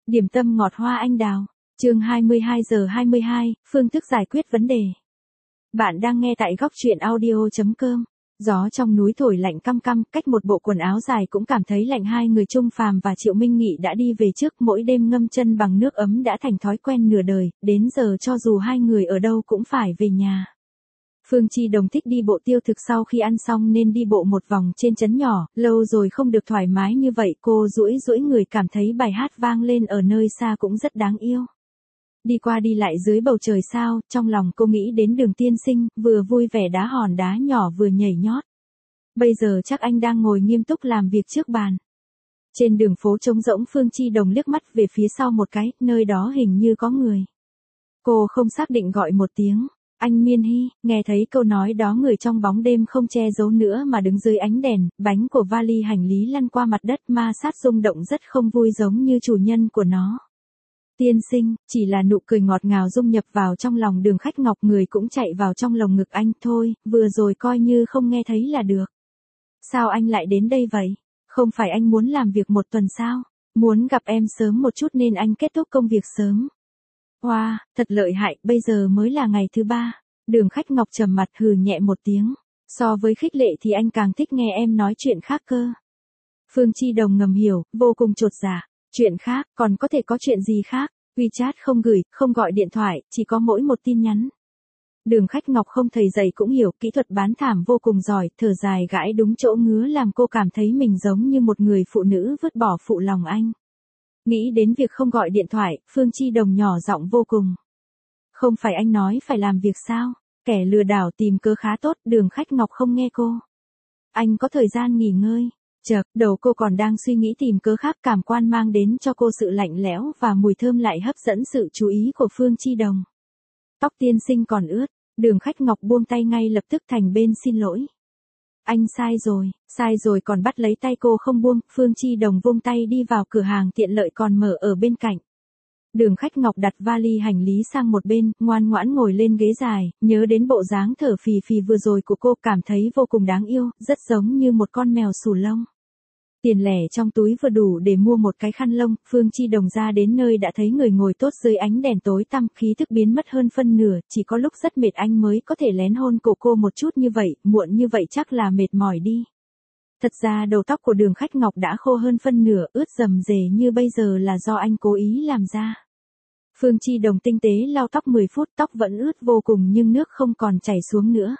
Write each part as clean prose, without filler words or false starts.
Điểm tâm ngọt hoa anh đào. Chương 22:22, phương thức giải quyết vấn đề. Bạn đang nghe tại góc truyện audio.com. Gió trong núi thổi lạnh căm căm, cách một bộ quần áo dài cũng cảm thấy lạnh. Hai người Trung Phàm và Triệu Minh Nghị đã đi về trước, mỗi đêm ngâm chân bằng nước ấm đã thành thói quen nửa đời, đến giờ cho dù hai người ở đâu cũng phải về nhà. Phương Chi Đồng thích đi bộ tiêu thực, sau khi ăn xong nên đi bộ một vòng trên trấn nhỏ, lâu rồi không được thoải mái như vậy, cô duỗi duỗi người cảm thấy bài hát vang lên ở nơi xa cũng rất đáng yêu. Đi qua đi lại dưới bầu trời sao, trong lòng cô nghĩ đến Đường tiên sinh, vừa vui vẻ đá hòn đá nhỏ vừa nhảy nhót. Bây giờ chắc anh đang ngồi nghiêm túc làm việc trước bàn. Trên đường phố trống rỗng, Phương Chi Đồng liếc mắt về phía sau một cái, nơi đó hình như có người. Cô không xác định gọi một tiếng. Anh Miên Hy. Nghe thấy câu nói đó, người trong bóng đêm không che giấu nữa mà đứng dưới ánh đèn, bánh của vali hành lý lăn qua mặt đất ma sát rung động rất không vui giống như chủ nhân của nó. Tiên sinh, chỉ là nụ cười ngọt ngào dung nhập vào trong lòng Đường Khách Ngọc, người cũng chạy vào trong lồng ngực anh. Thôi, vừa rồi coi như không nghe thấy là được. Sao anh lại đến đây vậy? Không phải anh muốn làm việc một tuần sao? Muốn gặp em sớm một chút nên anh kết thúc công việc sớm. Wow, thật lợi hại, bây giờ mới là ngày thứ 3. Đường Khách Ngọc trầm mặt hừ nhẹ một tiếng. So với khích lệ thì anh càng thích nghe em nói chuyện khác cơ. Phương Chi Đồng ngầm hiểu, vô cùng chột dạ. Chuyện khác, còn có thể có chuyện gì khác? WeChat không gửi, không gọi điện thoại, chỉ có mỗi một tin nhắn. Đường Khách Ngọc không thầy dạy cũng hiểu, kỹ thuật bán thảm vô cùng giỏi, thở dài gãi đúng chỗ ngứa làm cô cảm thấy mình giống như một người phụ nữ vứt bỏ phụ lòng anh. Nghĩ đến việc không gọi điện thoại, Phương Chi Đồng nhỏ giọng vô cùng. Không phải anh nói phải làm việc sao? Kẻ lừa đảo tìm cớ khá tốt. Đường Khách Ngọc không nghe cô. Anh có thời gian nghỉ ngơi. Chợt, đầu cô còn đang suy nghĩ tìm cớ khác, cảm quan mang đến cho cô sự lạnh lẽo và mùi thơm lại hấp dẫn sự chú ý của Phương Chi Đồng. Tóc tiên sinh còn ướt. Đường Khách Ngọc buông tay ngay lập tức thành bên xin lỗi. Anh sai rồi còn bắt lấy tay cô không buông. Phương Chi Đồng vung tay đi vào cửa hàng tiện lợi còn mở ở bên cạnh. Đường Khách Ngọc đặt vali hành lý sang một bên, ngoan ngoãn ngồi lên ghế dài, nhớ đến bộ dáng thở phì phì vừa rồi của cô, cảm thấy vô cùng đáng yêu, rất giống như một con mèo xù lông. Tiền lẻ trong túi vừa đủ để mua một cái khăn lông. Phương Chi Đồng ra đến nơi đã thấy người ngồi tốt dưới ánh đèn tối tăm, khí thức biến mất hơn phân nửa, chỉ có lúc rất mệt anh mới có thể lén hôn cổ cô một chút như vậy, muộn như vậy chắc là mệt mỏi đi. Thật ra đầu tóc của Đường Khách Ngọc đã khô hơn phân nửa, ướt rầm rề như bây giờ là do anh cố ý làm ra. Phương Chi Đồng tinh tế lau tóc 10 phút, tóc vẫn ướt vô cùng nhưng nước không còn chảy xuống nữa.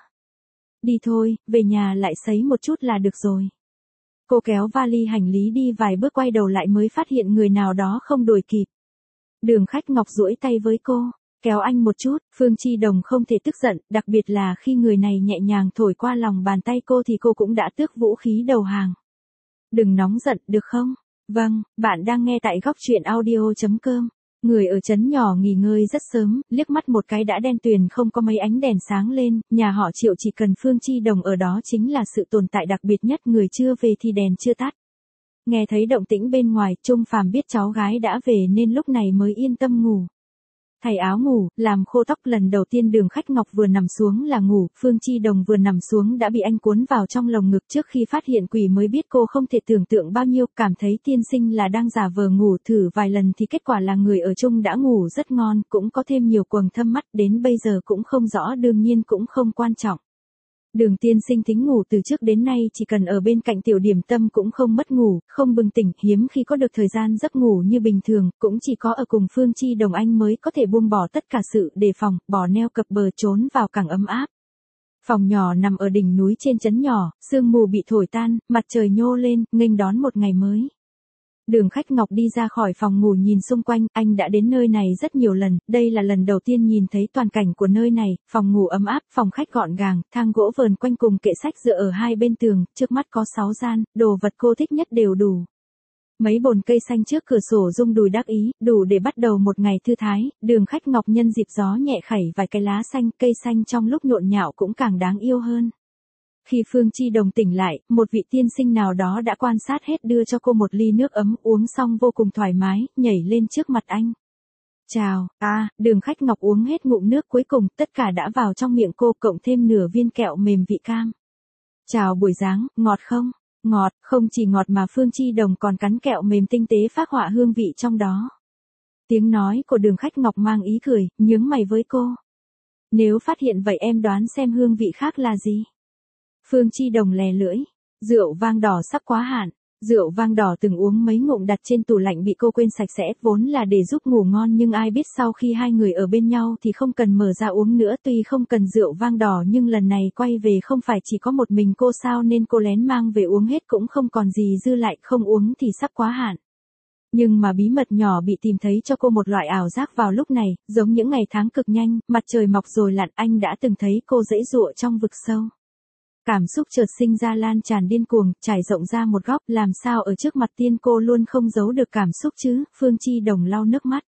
Đi thôi, về nhà lại sấy một chút là được rồi. Cô kéo vali hành lý đi vài bước quay đầu lại mới phát hiện người nào đó không đuổi kịp. Đường Khách Ngọc duỗi tay với cô, kéo anh một chút. Phương Chi Đồng không thể tức giận, đặc biệt là khi người này nhẹ nhàng thổi qua lòng bàn tay cô thì cô cũng đã tước vũ khí đầu hàng. Đừng nóng giận, được không? Vâng, bạn đang nghe tại góc truyện audio.com. Người ở trấn nhỏ nghỉ ngơi rất sớm, liếc mắt một cái đã đen tuyền không có mấy ánh đèn sáng lên, nhà họ Triệu chỉ cần Phương Chi Đồng ở đó chính là sự tồn tại đặc biệt nhất, người chưa về thì đèn chưa tắt. Nghe thấy động tĩnh bên ngoài, Trung Phàm biết cháu gái đã về nên lúc này mới yên tâm ngủ. Thay áo ngủ, làm khô tóc, lần đầu tiên Đường Khách Ngọc vừa nằm xuống là ngủ, Phương Chi Đồng vừa nằm xuống đã bị anh cuốn vào trong lồng ngực. Trước khi phát hiện quỷ mới biết cô không thể tưởng tượng bao nhiêu, cảm thấy tiên sinh là đang giả vờ ngủ, thử vài lần thì kết quả là người ở chung đã ngủ rất ngon, cũng có thêm nhiều quầng thâm mắt, đến bây giờ cũng không rõ, đương nhiên cũng không quan trọng. Đường tiên sinh tính ngủ từ trước đến nay, chỉ cần ở bên cạnh Tiểu Điểm Tâm cũng không mất ngủ, không bừng tỉnh, hiếm khi có được thời gian giấc ngủ như bình thường, cũng chỉ có ở cùng Phương Chi Đồng anh mới có thể buông bỏ tất cả sự đề phòng, bỏ neo cập bờ trốn vào càng ấm áp. Phòng nhỏ nằm ở đỉnh núi trên trấn nhỏ, sương mù bị thổi tan, mặt trời nhô lên, nghênh đón một ngày mới. Đường Khách Ngọc đi ra khỏi phòng ngủ nhìn xung quanh, anh đã đến nơi này rất nhiều lần, đây là lần đầu tiên nhìn thấy toàn cảnh của nơi này, phòng ngủ ấm áp, phòng khách gọn gàng, thang gỗ vờn quanh cùng kệ sách dựa ở hai bên tường, trước mắt có 6 gian, đồ vật cô thích nhất đều đủ. Mấy bồn cây xanh trước cửa sổ rung đùi đắc ý, đủ để bắt đầu một ngày thư thái. Đường Khách Ngọc nhân dịp gió nhẹ khẩy vài cái lá xanh, cây xanh trong lúc nhộn nhạo cũng càng đáng yêu hơn. Khi Phương Chi Đồng tỉnh lại, một vị tiên sinh nào đó đã quan sát hết, đưa cho cô một ly nước ấm, uống xong vô cùng thoải mái, nhảy lên trước mặt anh. Chào, Đường Khách Ngọc uống hết ngụm nước cuối cùng, tất cả đã vào trong miệng cô, cộng thêm nửa viên kẹo mềm vị cam. Chào buổi sáng, ngọt không? Ngọt, không chỉ ngọt mà Phương Chi Đồng còn cắn kẹo mềm tinh tế phác họa hương vị trong đó. Tiếng nói của Đường Khách Ngọc mang ý cười, nhướng mày với cô. Nếu phát hiện vậy em đoán xem hương vị khác là gì? Phương Chi Đồng lè lưỡi. Rượu vang đỏ sắp quá hạn. Rượu vang đỏ từng uống mấy ngụm đặt trên tủ lạnh bị cô quên sạch sẽ, vốn là để giúp ngủ ngon nhưng ai biết sau khi hai người ở bên nhau thì không cần mở ra uống nữa. Tuy không cần rượu vang đỏ nhưng lần này quay về không phải chỉ có một mình cô sao, nên cô lén mang về uống hết cũng không còn gì dư lại, không uống thì sắp quá hạn. Nhưng mà bí mật nhỏ bị tìm thấy cho cô một loại ảo giác vào lúc này, giống những ngày tháng cực nhanh, mặt trời mọc rồi lặn, anh đã từng thấy cô giãy giụa trong vực sâu. Cảm xúc chợt sinh ra lan tràn điên cuồng, trải rộng ra một góc, làm sao ở trước mặt tiên cô luôn không giấu được cảm xúc chứ? Phương Chi Đồng lau nước mắt.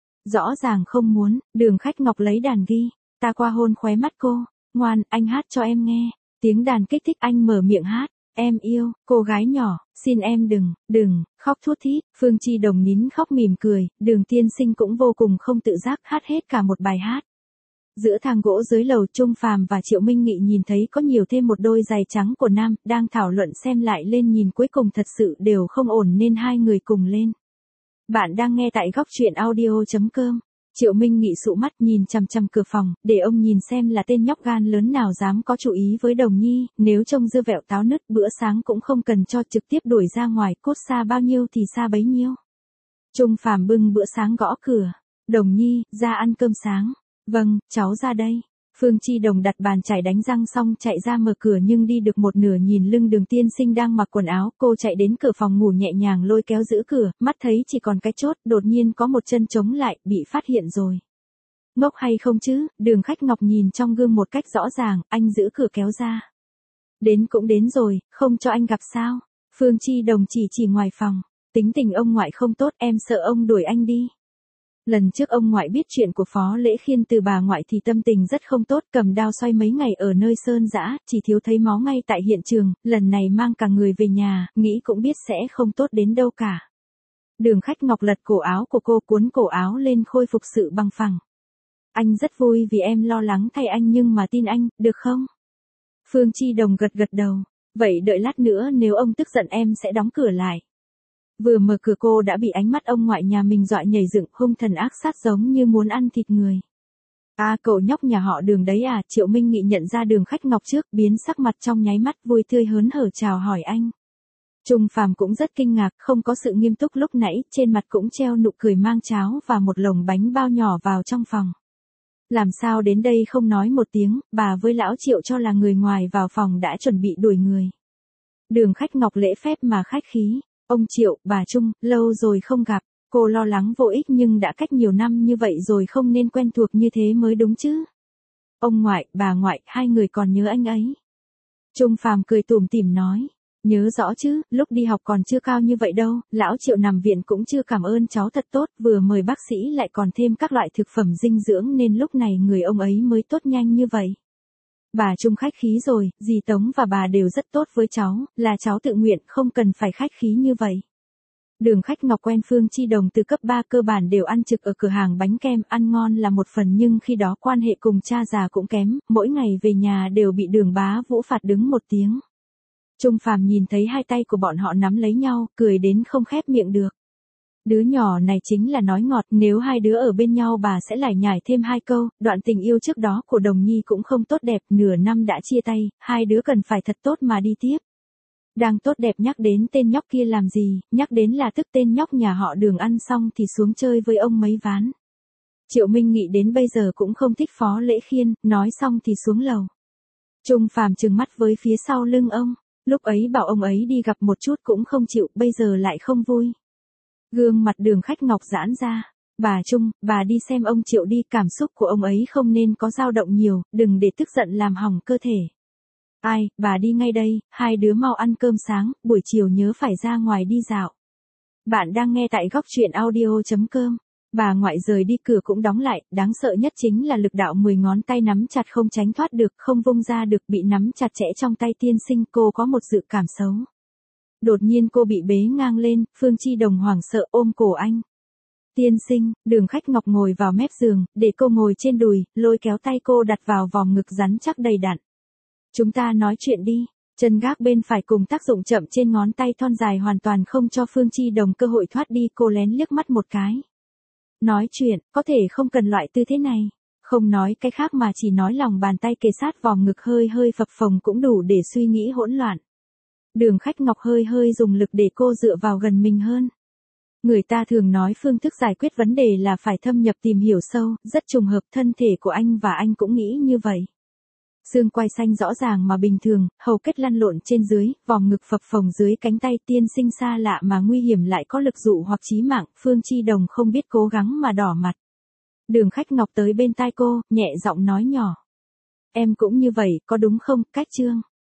Rõ ràng không muốn, Đường Khách Ngọc lấy đàn ghi, ta qua hôn khóe mắt cô, ngoan, anh hát cho em nghe. Tiếng đàn kích thích anh mở miệng hát, em yêu, cô gái nhỏ, xin em đừng, khóc thút thít. Phương Chi Đồng nín khóc mỉm cười, Đường tiên sinh cũng vô cùng không tự giác hát hết cả một bài hát. Giữa thang gỗ dưới lầu, Trung Phàm và Triệu Minh Nghị nhìn thấy có nhiều thêm một đôi giày trắng của nam, đang thảo luận xem lại lên nhìn cuối cùng thật sự đều không ổn nên hai người cùng lên. Bạn đang nghe tại góc truyện audio.com. Triệu Minh Nghị sụ mắt nhìn chằm chằm cửa phòng, để ông nhìn xem là tên nhóc gan lớn nào dám có chú ý với Đồng Nhi, nếu trông dưa vẹo táo nứt bữa sáng cũng không cần cho, trực tiếp đuổi ra ngoài, cốt xa bao nhiêu thì xa bấy nhiêu. Trung Phàm bưng bữa sáng gõ cửa. Đồng Nhi, ra ăn cơm sáng. Vâng, cháu ra đây. Phương Chi Đồng đặt bàn chải đánh răng xong chạy ra mở cửa nhưng đi được một nửa nhìn lưng Đường tiên sinh đang mặc quần áo, cô chạy đến cửa phòng ngủ nhẹ nhàng lôi kéo giữ cửa, mắt thấy chỉ còn cái chốt, đột nhiên có một chân chống lại, bị phát hiện rồi. Ngốc hay không chứ? Đường Khách Ngọc nhìn trong gương một cách rõ ràng, anh giữ cửa kéo ra. Đến cũng đến rồi, không cho anh gặp sao? Phương Chi Đồng chỉ ngoài phòng. Tính tình ông ngoại không tốt, em sợ ông đuổi anh đi. Lần trước ông ngoại biết chuyện của Phó Lễ Khiên từ bà ngoại thì tâm tình rất không tốt, cầm đao xoay mấy ngày ở nơi sơn dã, chỉ thiếu thấy máu ngay tại hiện trường, lần này mang cả người về nhà, nghĩ cũng biết sẽ không tốt đến đâu cả. Đường Khách Ngọc lật cổ áo của cô, cuốn cổ áo lên khôi phục sự bằng phẳng. Anh rất vui vì em lo lắng thay anh nhưng mà tin anh, được không? Phương Chi Đồng gật đầu. Vậy đợi lát nữa nếu ông tức giận em sẽ đóng cửa lại. Vừa mở cửa cô đã bị ánh mắt ông ngoại nhà mình dọa nhảy dựng, hung thần ác sát giống như muốn ăn thịt người. À, cậu nhóc nhà họ Đường đấy à? Triệu Minh Nghị nhận ra Đường Khách Ngọc trước, biến sắc mặt trong nháy mắt, vui tươi hớn hở chào hỏi anh. Trung Phàm cũng rất kinh ngạc, không có sự nghiêm túc lúc nãy, trên mặt cũng treo nụ cười mang cháo và một lồng bánh bao nhỏ vào trong phòng. Làm sao đến đây không nói một tiếng, bà với lão Triệu cho là người ngoài vào phòng đã chuẩn bị đuổi người. Đường Khách Ngọc lễ phép mà khách khí. Ông Triệu, bà Trung, lâu rồi không gặp, cô lo lắng vô ích nhưng đã cách nhiều năm như vậy rồi không nên quen thuộc như thế mới đúng chứ. Ông ngoại, bà ngoại, hai người còn nhớ anh ấy. Trung Phàm cười tủm tỉm nói, nhớ rõ chứ, lúc đi học còn chưa cao như vậy đâu, lão Triệu nằm viện cũng chưa cảm ơn cháu thật tốt, vừa mời bác sĩ lại còn thêm các loại thực phẩm dinh dưỡng nên lúc này người ông ấy mới tốt nhanh như vậy. Bà Trung khách khí rồi, dì Tống và bà đều rất tốt với cháu, là cháu tự nguyện, không cần phải khách khí như vậy. Đường Khách Ngọc quen Phương Chi Đồng từ cấp 3 cơ bản đều ăn trực ở cửa hàng bánh kem, ăn ngon là một phần nhưng khi đó quan hệ cùng cha già cũng kém, mỗi ngày về nhà đều bị Đường Bá Vũ phạt đứng một tiếng. Trung Phàm nhìn thấy hai tay của bọn họ nắm lấy nhau, cười đến không khép miệng được. Đứa nhỏ này chính là nói ngọt, nếu hai đứa ở bên nhau bà sẽ lải nhải thêm hai câu, đoạn tình yêu trước đó của Đồng Nhi cũng không tốt đẹp, nửa năm đã chia tay, hai đứa cần phải thật tốt mà đi tiếp. Đang tốt đẹp nhắc đến tên nhóc kia làm gì, nhắc đến là tức tên nhóc nhà họ Đường ăn xong thì xuống chơi với ông mấy ván. Triệu Minh Nghị đến bây giờ cũng không thích Phó Lễ Khiên, nói xong thì xuống lầu. Trung Phàm trừng mắt với phía sau lưng ông, lúc ấy bảo ông ấy đi gặp một chút cũng không chịu, bây giờ lại không vui. Gương mặt Đường Khách Ngọc giãn ra, bà Trung, bà đi xem ông Triệu đi, cảm xúc của ông ấy không nên có dao động nhiều, đừng để tức giận làm hỏng cơ thể. Ai, bà đi ngay đây, hai đứa mau ăn cơm sáng, buổi chiều nhớ phải ra ngoài đi dạo. Bạn đang nghe tại góc truyện audio.com. Bà ngoại rời đi, cửa cũng đóng lại, đáng sợ nhất chính là lực đạo 10 ngón tay nắm chặt không tránh thoát được, không vung ra được, bị nắm chặt chẽ trong tay tiên sinh, cô có một dự cảm xấu. Đột nhiên cô bị bế ngang lên, Phương Chi Đồng hoảng sợ ôm cổ anh. Tiên sinh, Đường Khách Ngọc ngồi vào mép giường, để cô ngồi trên đùi, lôi kéo tay cô đặt vào vòng ngực rắn chắc đầy đặn. Chúng ta nói chuyện đi. Chân gác bên phải cùng tác dụng chậm trên ngón tay thon dài hoàn toàn không cho Phương Chi Đồng cơ hội thoát đi, cô lén liếc mắt một cái. Nói chuyện, có thể không cần loại tư thế này. Không nói cái khác mà chỉ nói lòng bàn tay kề sát vòm ngực hơi hơi phập phồng cũng đủ để suy nghĩ hỗn loạn. Đường Khách Ngọc hơi hơi dùng lực để cô dựa vào gần mình hơn. Người ta thường nói phương thức giải quyết vấn đề là phải thâm nhập tìm hiểu sâu, rất trùng hợp thân thể của anh và anh cũng nghĩ như vậy. Xương quai xanh rõ ràng mà bình thường, hầu kết lăn lộn trên dưới, vòm ngực phập phồng dưới cánh tay tiên sinh xa lạ mà nguy hiểm lại có lực dụ hoặc chí mạng, Phương Chi Đồng không biết cố gắng mà đỏ mặt. Đường Khách Ngọc tới bên tai cô, nhẹ giọng nói nhỏ. Em cũng như vậy, có đúng không, Cách Trương?